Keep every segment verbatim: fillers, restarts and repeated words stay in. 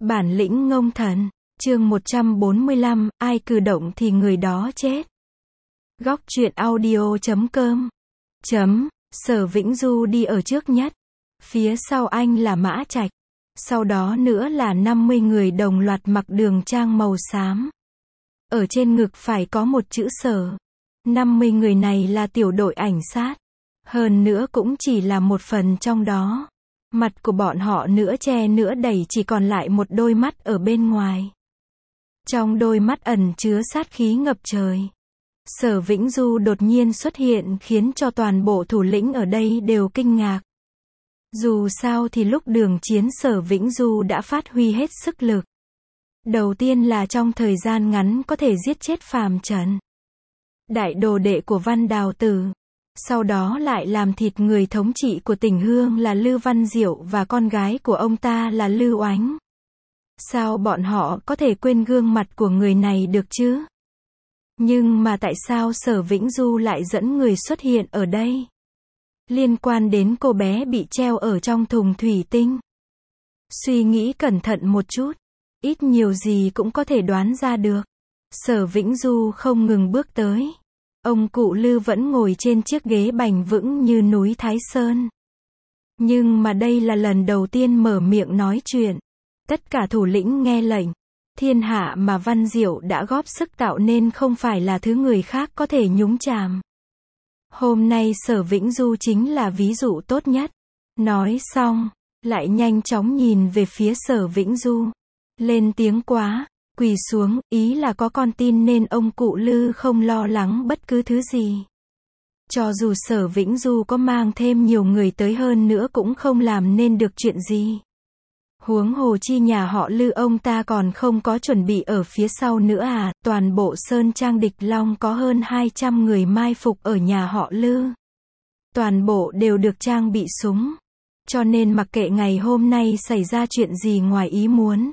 Bản lĩnh ngông thần, chương một trăm bốn mươi lăm, ai cử động thì người đó chết. Góc truyện audio chấm com chấm, Sở Vĩnh Du đi ở trước nhất. Phía sau anh là Mã Trạch. Sau đó nữa là năm mươi người đồng loạt mặc đường trang màu xám. Ở trên ngực phải có một chữ Sở. năm mươi người này là tiểu đội ảnh sát. Hơn nữa cũng chỉ là một phần trong đó. Mặt của bọn họ nửa che nửa đẩy, chỉ còn lại một đôi mắt ở bên ngoài. Trong đôi mắt ẩn chứa sát khí ngập trời. Sở Vĩnh Du đột nhiên xuất hiện khiến cho toàn bộ thủ lĩnh ở đây đều kinh ngạc. Dù sao thì lúc đường chiến Sở Vĩnh Du đã phát huy hết sức lực. Đầu tiên là trong thời gian ngắn có thể giết chết Phàm Trần, đại đồ đệ của Văn Đào Tử. Sau đó lại làm thịt người thống trị của tỉnh Hương là Lư Văn Diệu và con gái của ông ta là Lư Oánh. Sao bọn họ có thể quên gương mặt của người này được chứ? Nhưng mà tại sao Sở Vĩnh Du lại dẫn người xuất hiện ở đây? Liên quan đến cô bé bị treo ở trong thùng thủy tinh. Suy nghĩ cẩn thận một chút, ít nhiều gì cũng có thể đoán ra được. Sở Vĩnh Du không ngừng bước tới. Ông cụ Lư vẫn ngồi trên chiếc ghế bành vững như núi Thái Sơn. Nhưng mà đây là lần đầu tiên mở miệng nói chuyện. Tất cả thủ lĩnh nghe lệnh. Thiên hạ mà Văn Diệu đã góp sức tạo nên không phải là thứ người khác có thể nhúng chàm. Hôm nay Sở Vĩnh Du chính là ví dụ tốt nhất. Nói xong, lại nhanh chóng nhìn về phía Sở Vĩnh Du. Lên tiếng quá. Quỳ xuống, ý là có con tin nên ông cụ Lư không lo lắng bất cứ thứ gì. Cho dù Sở Vĩnh Du có mang thêm nhiều người tới hơn nữa cũng không làm nên được chuyện gì. Huống hồ chi nhà họ Lư ông ta còn không có chuẩn bị ở phía sau nữa à. Toàn bộ Sơn Trang Địch Long có hơn hai trăm người mai phục ở nhà họ Lư. Toàn bộ đều được trang bị súng. Cho nên mặc kệ ngày hôm nay xảy ra chuyện gì ngoài ý muốn,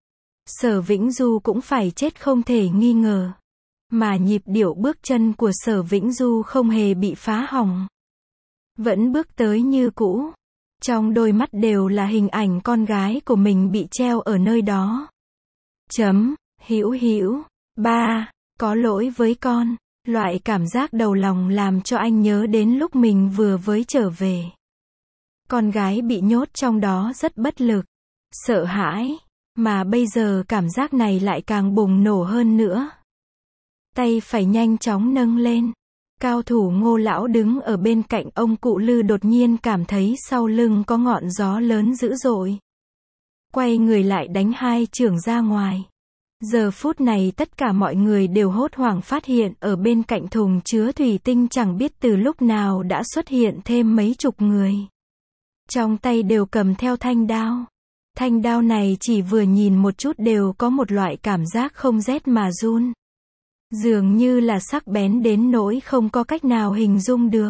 Sở Vĩnh Du cũng phải chết không thể nghi ngờ. Mà nhịp điệu bước chân của Sở Vĩnh Du không hề bị phá hỏng. Vẫn bước tới như cũ. Trong đôi mắt đều là hình ảnh con gái của mình bị treo ở nơi đó. Chấm, Hữu Hữu, ba, có lỗi với con. Loại cảm giác đầu lòng làm cho anh nhớ đến lúc mình vừa mới trở về. Con gái bị nhốt trong đó rất bất lực, sợ hãi. Mà bây giờ cảm giác này lại càng bùng nổ hơn nữa. Tay phải nhanh chóng nâng lên. Cao thủ Ngô lão đứng ở bên cạnh ông cụ Lư đột nhiên cảm thấy sau lưng có ngọn gió lớn dữ dội. Quay người lại đánh hai chưởng ra ngoài. Giờ phút này tất cả mọi người đều hốt hoảng phát hiện ở bên cạnh thùng chứa thủy tinh chẳng biết từ lúc nào đã xuất hiện thêm mấy chục người. Trong tay đều cầm theo thanh đao. Thanh đao này chỉ vừa nhìn một chút đều có một loại cảm giác không rét mà run. Dường như là sắc bén đến nỗi không có cách nào hình dung được.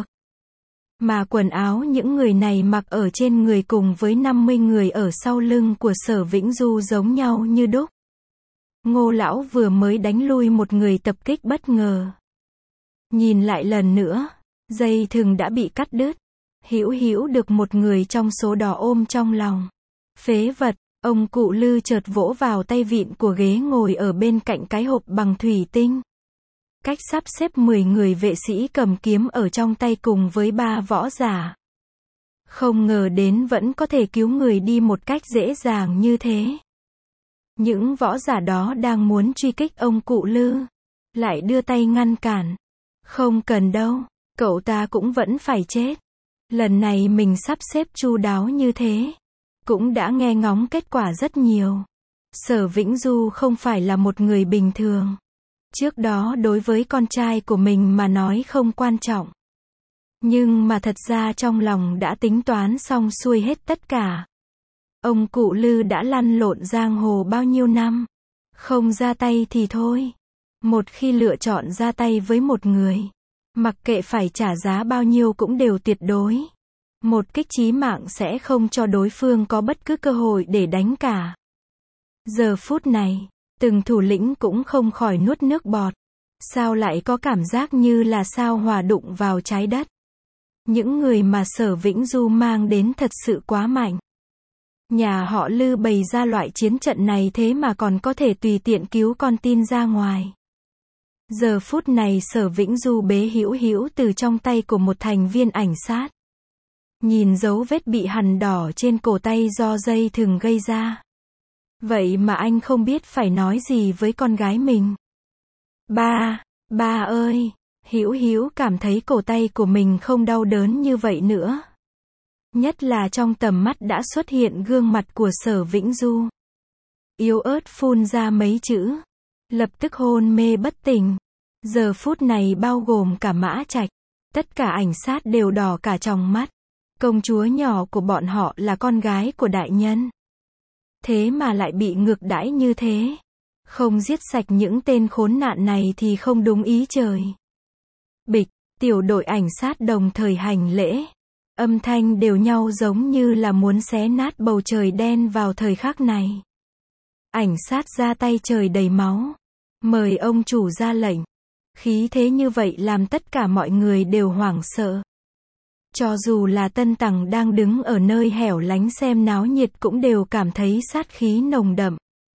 Mà quần áo những người này mặc ở trên người cùng với năm mươi người ở sau lưng của Sở Vĩnh Du giống nhau như đúc. Ngô lão vừa mới đánh lui một người tập kích bất ngờ. Nhìn lại lần nữa, dây thừng đã bị cắt đứt. Hữu Hữu được một người trong số đó ôm trong lòng. Phế vật, ông cụ Lư chợt vỗ vào tay vịn của ghế ngồi ở bên cạnh cái hộp bằng thủy tinh. Cách sắp xếp mười người vệ sĩ cầm kiếm ở trong tay cùng với ba võ giả. Không ngờ đến vẫn có thể cứu người đi một cách dễ dàng như thế. Những võ giả đó đang muốn truy kích ông cụ Lư, lại đưa tay ngăn cản. Không cần đâu, cậu ta cũng vẫn phải chết. Lần này mình sắp xếp chu đáo như thế, cũng đã nghe ngóng kết quả rất nhiều. Sở Vĩnh Du không phải là một người bình thường. Trước đó đối với con trai của mình mà nói không quan trọng. Nhưng mà thật ra trong lòng đã tính toán xong xuôi hết tất cả. Ông cụ Lư đã lăn lộn giang hồ bao nhiêu năm. Không ra tay thì thôi. Một khi lựa chọn ra tay với một người, mặc kệ phải trả giá bao nhiêu cũng đều tuyệt đối. Một kích chí mạng sẽ không cho đối phương có bất cứ cơ hội để đánh cả. Giờ phút này, từng thủ lĩnh cũng không khỏi nuốt nước bọt. Sao lại có cảm giác như là sao hỏa đụng vào trái đất. Những người mà Sở Vĩnh Du mang đến thật sự quá mạnh. Nhà họ Lư bày ra loại chiến trận này thế mà còn có thể tùy tiện cứu con tin ra ngoài. Giờ phút này Sở Vĩnh Du bế hữu hữu từ trong tay của một thành viên ảnh sát. Nhìn dấu vết bị hằn đỏ trên cổ tay do dây thừng gây ra. Vậy mà anh không biết phải nói gì với con gái mình. Ba, ba ơi, Hữu Hữu cảm thấy cổ tay của mình không đau đớn như vậy nữa. Nhất là trong tầm mắt đã xuất hiện gương mặt của Sở Vĩnh Du. Yếu ớt phun ra mấy chữ. Lập tức hôn mê bất tỉnh. Giờ phút này bao gồm cả Mã Trạch. Tất cả ảnh sát đều đỏ cả tròng mắt. Công chúa nhỏ của bọn họ là con gái của đại nhân. Thế mà lại bị ngược đãi như thế. Không giết sạch những tên khốn nạn này thì không đúng ý trời. Bịch, tiểu đội ảnh sát đồng thời hành lễ. Âm thanh đều nhau giống như là muốn xé nát bầu trời đen vào thời khắc này. Ảnh sát ra tay trời đầy máu. Mời ông chủ ra lệnh. Khí thế như vậy làm tất cả mọi người đều hoảng sợ. Cho dù là Tân Tằng đang đứng ở nơi hẻo lánh xem náo nhiệt cũng đều cảm thấy sát khí nồng đậm.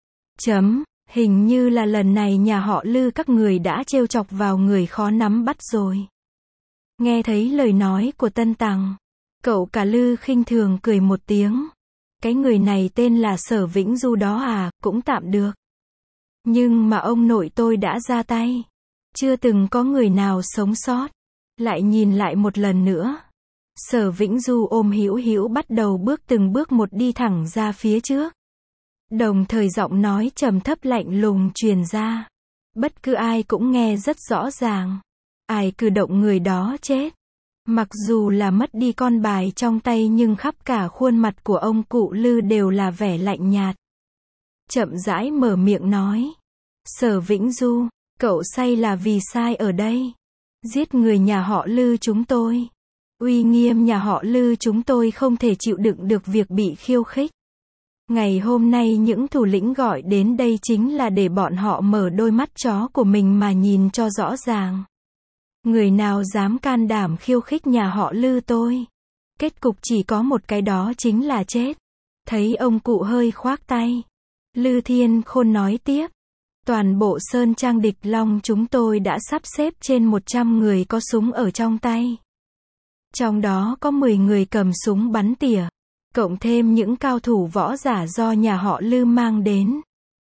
Chấm, hình như là lần này nhà họ Lư các người đã trêu chọc vào người khó nắm bắt rồi. Nghe thấy lời nói của Tân Tằng, cậu cả Lư khinh thường cười một tiếng. Cái người này tên là Sở Vĩnh Du đó à, cũng tạm được. Nhưng mà ông nội tôi đã ra tay. Chưa từng có người nào sống sót. Lại nhìn lại một lần nữa. Sở Vĩnh Du ôm Hữu Hữu bắt đầu bước từng bước một đi thẳng ra phía trước. Đồng thời giọng nói trầm thấp lạnh lùng truyền ra. Bất cứ ai cũng nghe rất rõ ràng. Ai cử động người đó chết. Mặc dù là mất đi con bài trong tay nhưng khắp cả khuôn mặt của ông cụ Lư đều là vẻ lạnh nhạt. Chậm rãi mở miệng nói. Sở Vĩnh Du, cậu say là vì sai ở đây. Giết người nhà họ Lư chúng tôi. Uy nghiêm nhà họ Lư chúng tôi không thể chịu đựng được việc bị khiêu khích. Ngày hôm nay những thủ lĩnh gọi đến đây chính là để bọn họ mở đôi mắt chó của mình mà nhìn cho rõ ràng. Người nào dám can đảm khiêu khích nhà họ Lư tôi. Kết cục chỉ có một cái đó chính là chết. Thấy ông cụ hơi khoác tay. Lư Thiên Khôn nói tiếp. Toàn bộ Sơn Trang Địch Long chúng tôi đã sắp xếp trên một trăm người có súng ở trong tay. Trong đó có mười người cầm súng bắn tỉa. Cộng thêm những cao thủ võ giả do nhà họ Lư mang đến.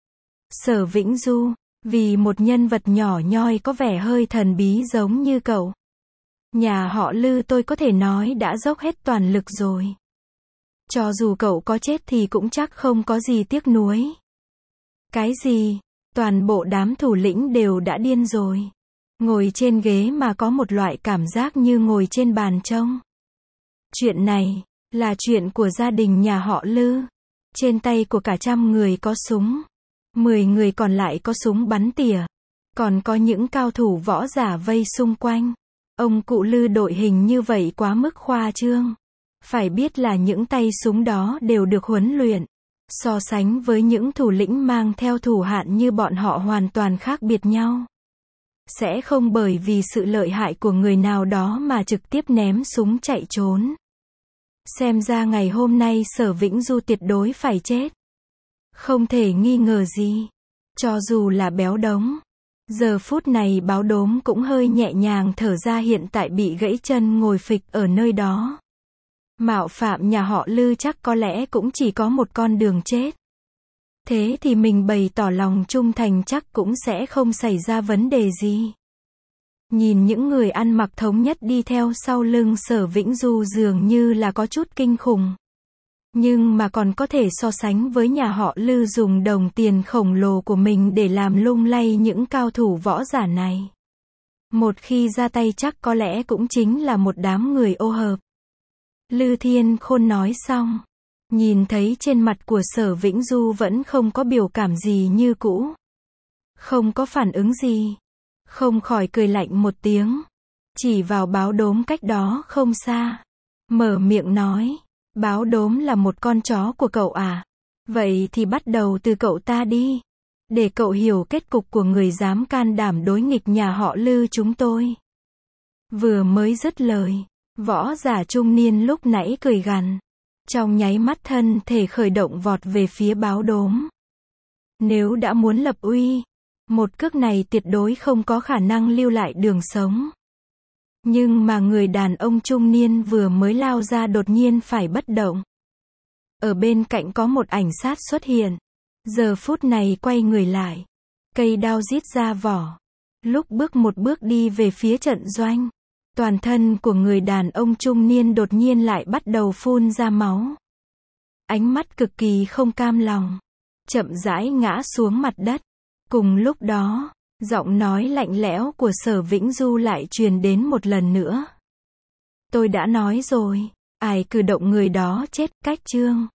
Sở Vĩnh Du, vì một nhân vật nhỏ nhoi có vẻ hơi thần bí giống như cậu. Nhà họ Lư tôi có thể nói đã dốc hết toàn lực rồi. Cho dù cậu có chết thì cũng chắc không có gì tiếc nuối. Cái gì? Toàn bộ đám thủ lĩnh đều đã điên rồi. Ngồi trên ghế mà có một loại cảm giác như ngồi trên bàn trông. Chuyện này là chuyện của gia đình nhà họ Lư. Trên tay của cả trăm người có súng. Mười người còn lại có súng bắn tỉa. Còn có những cao thủ võ giả vây xung quanh. Ông cụ Lư đội hình như vậy quá mức khoa trương. Phải biết là những tay súng đó đều được huấn luyện. So sánh với những thủ lĩnh mang theo thủ hạ như bọn họ hoàn toàn khác biệt nhau. Sẽ không bởi vì sự lợi hại của người nào đó mà trực tiếp ném súng chạy trốn. Xem ra ngày hôm nay Sở Vĩnh Du tuyệt đối phải chết. Không thể nghi ngờ gì. Cho dù là béo đống. Giờ phút này Báo Đốm cũng hơi nhẹ nhàng thở ra, hiện tại bị gãy chân ngồi phịch ở nơi đó. Mạo phạm nhà họ Lư chắc có lẽ cũng chỉ có một con đường chết. Thế thì mình bày tỏ lòng trung thành chắc cũng sẽ không xảy ra vấn đề gì. Nhìn những người ăn mặc thống nhất đi theo sau lưng Sở Vĩnh Du dường như là có chút kinh khủng. Nhưng mà còn có thể so sánh với nhà họ Lư dùng đồng tiền khổng lồ của mình để làm lung lay những cao thủ võ giả này. Một khi ra tay chắc có lẽ cũng chính là một đám người ô hợp. Lư Thiên Khôn nói xong. Nhìn thấy trên mặt của Sở Vĩnh Du vẫn không có biểu cảm gì như cũ. Không có phản ứng gì. Không khỏi cười lạnh một tiếng. Chỉ vào Báo Đốm cách đó không xa. Mở miệng nói. Báo Đốm là một con chó của cậu à? Vậy thì bắt đầu từ cậu ta đi. Để cậu hiểu kết cục của người dám can đảm đối nghịch nhà họ Lư chúng tôi. Vừa mới dứt lời. Võ giả trung niên lúc nãy cười gằn. Trong nháy mắt thân thể khởi động vọt về phía báo đốm. Nếu đã muốn lập uy, một cước này tuyệt đối không có khả năng lưu lại đường sống. Nhưng mà người đàn ông trung niên vừa mới lao ra đột nhiên phải bất động. Ở bên cạnh có một ảnh sát xuất hiện. Giờ phút này quay người lại. Cây đao rít ra vỏ. Lúc bước một bước đi về phía trận doanh. Toàn thân của người đàn ông trung niên đột nhiên lại bắt đầu phun ra máu. Ánh mắt cực kỳ không cam lòng. Chậm rãi ngã xuống mặt đất. Cùng lúc đó, giọng nói lạnh lẽo của Sở Vĩnh Du lại truyền đến một lần nữa. Tôi đã nói rồi, ai cử động người đó chết, cách chương.